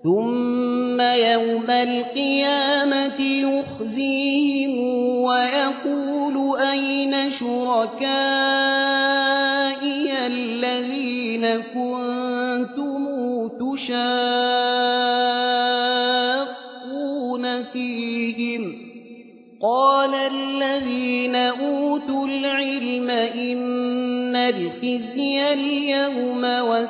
ثم يوم القيامة يخزيهم ويقول أين شركائي الذين كنتم تشاقون فيهم قال الذين أوتوا العلم إن الخزي اليوم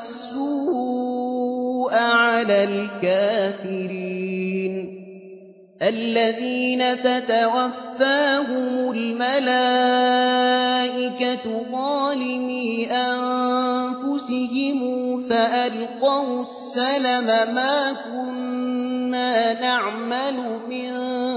والسوء على الكافرين الذين تتوفاهم الملائكة ظالمي أنفسهم فألقوا السلم ما كنا نعمل من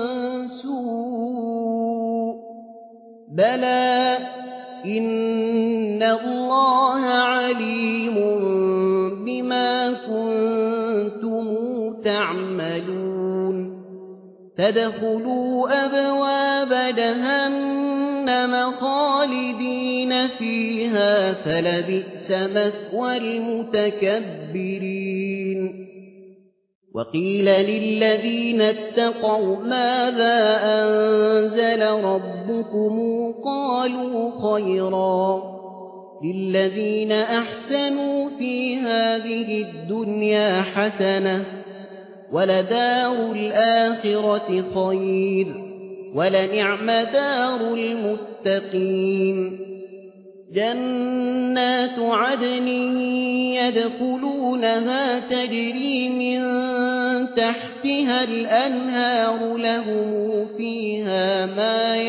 سوء بلى إن الله عليم بما كنتم تعملون فادخلوا أبواب جهنم خالدين فيها فلبئس مثوى المتكبرين وقيل للذين اتقوا ماذا أنزل ربكم قالوا خيرا للذين أحسنوا في هذه الدنيا حسنة ولدار الآخرة خير ولنعم دار المتقين جنات عدن يدخلونها تجري من تحتها الأنهار لهم فيها ما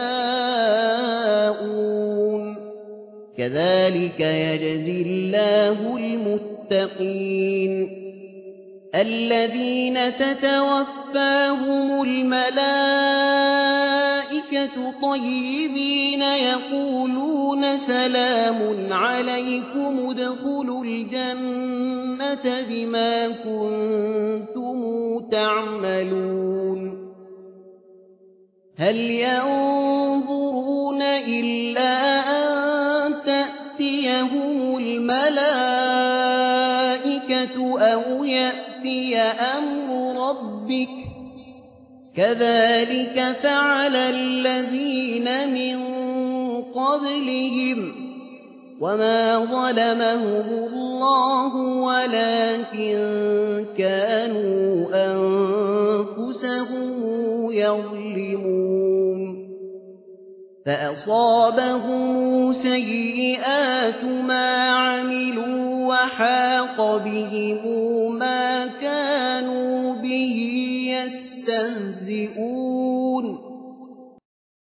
يشاءون كذلك يجزي الله المتقين الذين تتوفاهم الملائكة طيبين يقولون سلام عليكم ادخلوا الجنة بما كنتم تعملون هل ينظرون إلا أن تأتيهم الملائكة أو يأتي أمر ربك كذلك فعل الذين من قبلهم وما ظلمهم الله ولكن كانوا أنفسهم يظلمون فأصابهم سيئات ما عملوا وحاق بهم ما كانوا به يستهزئون